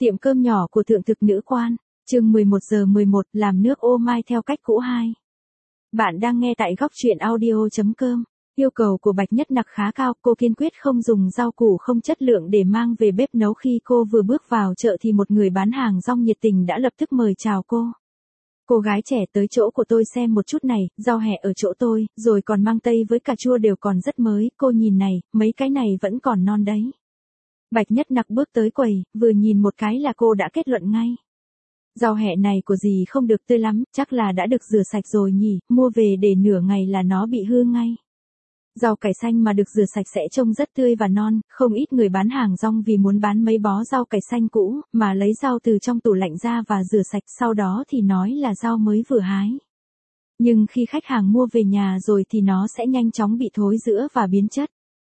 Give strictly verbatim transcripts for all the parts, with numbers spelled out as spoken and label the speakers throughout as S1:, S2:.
S1: Tiệm cơm nhỏ của thượng thực nữ quan, chương mười một giờ mười một, làm nước ô mai theo cách cũ hai. Bạn đang nghe tại góc truyện audio chấm com. Yêu cầu của Bạch Nhất Nặc khá cao, cô kiên quyết không dùng rau củ không chất lượng để mang về bếp nấu. Khi cô vừa bước vào chợ thì một người bán hàng rong nhiệt tình đã lập tức mời chào cô. Cô gái trẻ tới chỗ của tôi xem một chút này, rau hẹ ở chỗ tôi, rồi còn mang tây với cà chua đều còn rất mới, cô nhìn này, mấy cái này vẫn còn non đấy. Bạch Nhất Nặc bước tới quầy, vừa nhìn một cái là cô đã kết luận ngay. Rau hẹ này của dì không được tươi lắm, chắc là đã được rửa sạch rồi nhỉ, mua về để nửa ngày là nó bị hư ngay. Rau cải xanh mà được rửa sạch sẽ trông rất tươi và non, không ít người bán hàng rong vì muốn bán mấy bó rau cải xanh cũ, mà lấy rau từ trong tủ lạnh ra và rửa sạch sau đó thì nói là rau mới vừa hái. Nhưng khi khách hàng mua về nhà rồi thì nó sẽ nhanh chóng bị thối rữa và biến chất.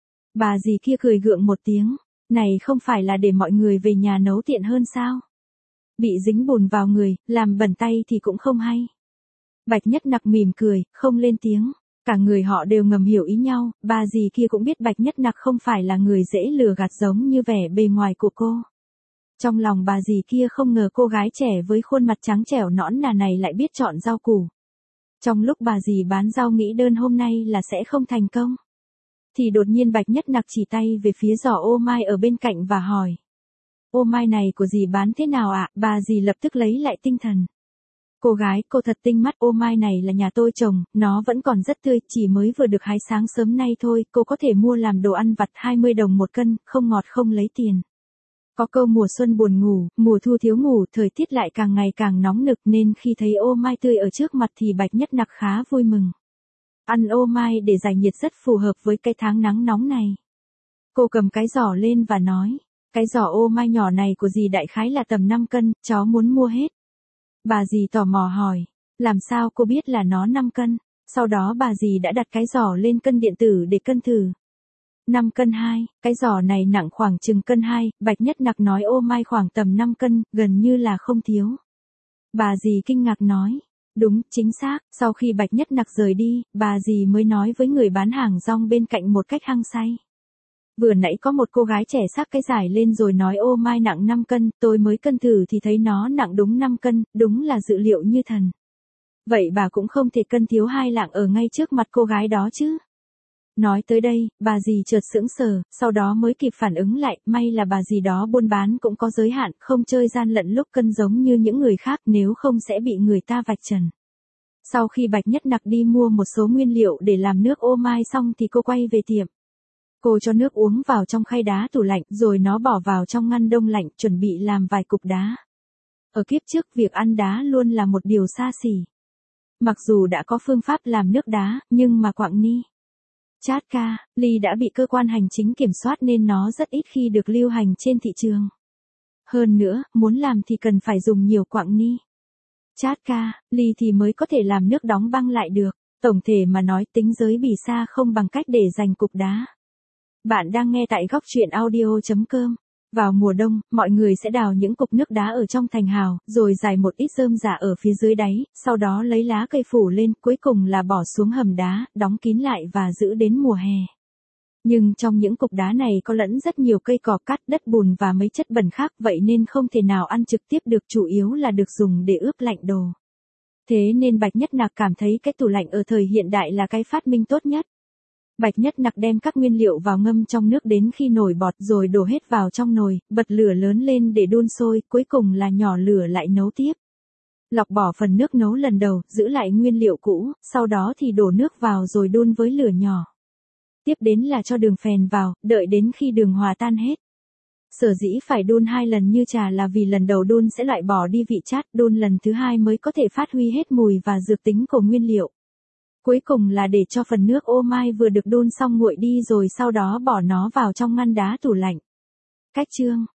S1: Bà dì kia cười gượng một tiếng, này không phải là để mọi người về nhà nấu tiện hơn sao? Bị dính bùn vào người, làm bẩn tay thì cũng không hay. Bạch Nhất Nặc mỉm cười, không lên tiếng. Cả người họ đều ngầm hiểu ý nhau, bà dì kia cũng biết Bạch Nhất Nặc không phải là người dễ lừa gạt giống như vẻ bề ngoài của cô. Trong lòng bà dì kia không ngờ cô gái trẻ với khuôn mặt trắng trẻo nõn nà này lại biết chọn rau củ. Trong lúc bà dì bán rau nghĩ đơn hôm nay là sẽ không thành công, thì đột nhiên Bạch Nhất Nặc chỉ tay về phía giỏ ô mai ở bên cạnh và hỏi. Ô mai này của dì bán thế nào ạ? À? Bà dì lập tức lấy lại tinh thần. Cô gái, cô thật tinh mắt, ô mai này là nhà tôi trồng, nó vẫn còn rất tươi, chỉ mới vừa được hái sáng sớm nay thôi, cô có thể mua làm đồ ăn vặt hai mươi đồng một cân, không ngọt không lấy tiền. Có câu mùa xuân buồn ngủ, mùa thu thiếu ngủ, thời tiết lại càng ngày càng nóng nực nên khi thấy ô mai tươi ở trước mặt thì Bạch Nhất Nặc khá vui mừng. Ăn ô mai để giải nhiệt rất phù hợp với cái tháng nắng nóng này. Cô cầm cái giỏ lên và nói, cái giỏ ô mai nhỏ này của dì đại khái là tầm năm cân, cháu muốn mua hết. Bà dì tò mò hỏi, làm sao cô biết là nó năm cân? Sau đó bà dì đã đặt cái giỏ lên cân điện tử để cân thử. năm cân hai, cái giỏ này nặng khoảng chừng cân hai, Bạch Nhất Nặc nói ô mai khoảng tầm năm cân, gần như là không thiếu. Bà dì kinh ngạc nói, đúng, chính xác, sau khi Bạch Nhất Nặc rời đi, bà dì mới nói với người bán hàng rong bên cạnh một cách hăng say. Vừa nãy có một cô gái trẻ xách cái giải lên rồi nói ô mai nặng năm cân, tôi mới cân thử thì thấy nó nặng đúng năm cân, đúng là dự liệu như thần. Vậy bà cũng không thể cân thiếu hai lạng ở ngay trước mặt cô gái đó chứ. Nói tới đây, bà dì chợt sững sờ, sau đó mới kịp phản ứng lại, may là bà dì đó buôn bán cũng có giới hạn, không chơi gian lận lúc cân giống như những người khác nếu không sẽ bị người ta vạch trần. Sau khi Bạch Nhất Nặc đi mua một số nguyên liệu để làm nước ô mai xong thì cô quay về tiệm. Cô cho nước uống vào trong khay đá tủ lạnh rồi nó bỏ vào trong ngăn đông lạnh chuẩn bị làm vài cục đá. Ở kiếp trước việc ăn đá luôn là một điều xa xỉ. Mặc dù đã có phương pháp làm nước đá, nhưng mà quặng ni, chát ca, ly đã bị cơ quan hành chính kiểm soát nên nó rất ít khi được lưu hành trên thị trường. Hơn nữa, muốn làm thì cần phải dùng nhiều quặng ni, chát ca, ly thì mới có thể làm nước đóng băng lại được. Tổng thể mà nói tính giới bì xa không bằng cách để dành cục đá. Bạn đang nghe tại góc truyện audio chấm com. Vào mùa đông, mọi người sẽ đào những cục nước đá ở trong thành hào, rồi rải một ít rơm rạ ở phía dưới đáy, sau đó lấy lá cây phủ lên, cuối cùng là bỏ xuống hầm đá, đóng kín lại và giữ đến mùa hè. Nhưng trong những cục đá này có lẫn rất nhiều cây cỏ, cát, đất bùn và mấy chất bẩn khác, vậy nên không thể nào ăn trực tiếp được, chủ yếu là được dùng để ướp lạnh đồ. Thế nên Bạch Nhất Nặc cảm thấy cái tủ lạnh ở thời hiện đại là cái phát minh tốt nhất. Bạch Nhất Nặc đem các nguyên liệu vào ngâm trong nước đến khi nổi bọt rồi đổ hết vào trong nồi, bật lửa lớn lên để đun sôi, cuối cùng là nhỏ lửa lại nấu tiếp. Lọc bỏ phần nước nấu lần đầu, giữ lại nguyên liệu cũ, sau đó thì đổ nước vào rồi đun với lửa nhỏ. Tiếp đến là cho đường phèn vào, đợi đến khi đường hòa tan hết. Sở dĩ phải đun hai lần như trà là vì lần đầu đun sẽ loại bỏ đi vị chát, đun lần thứ hai mới có thể phát huy hết mùi và dược tính của nguyên liệu. Cuối cùng là để cho phần nước ô mai vừa được đun xong nguội đi rồi sau đó bỏ nó vào trong ngăn đá tủ lạnh. Cách chương,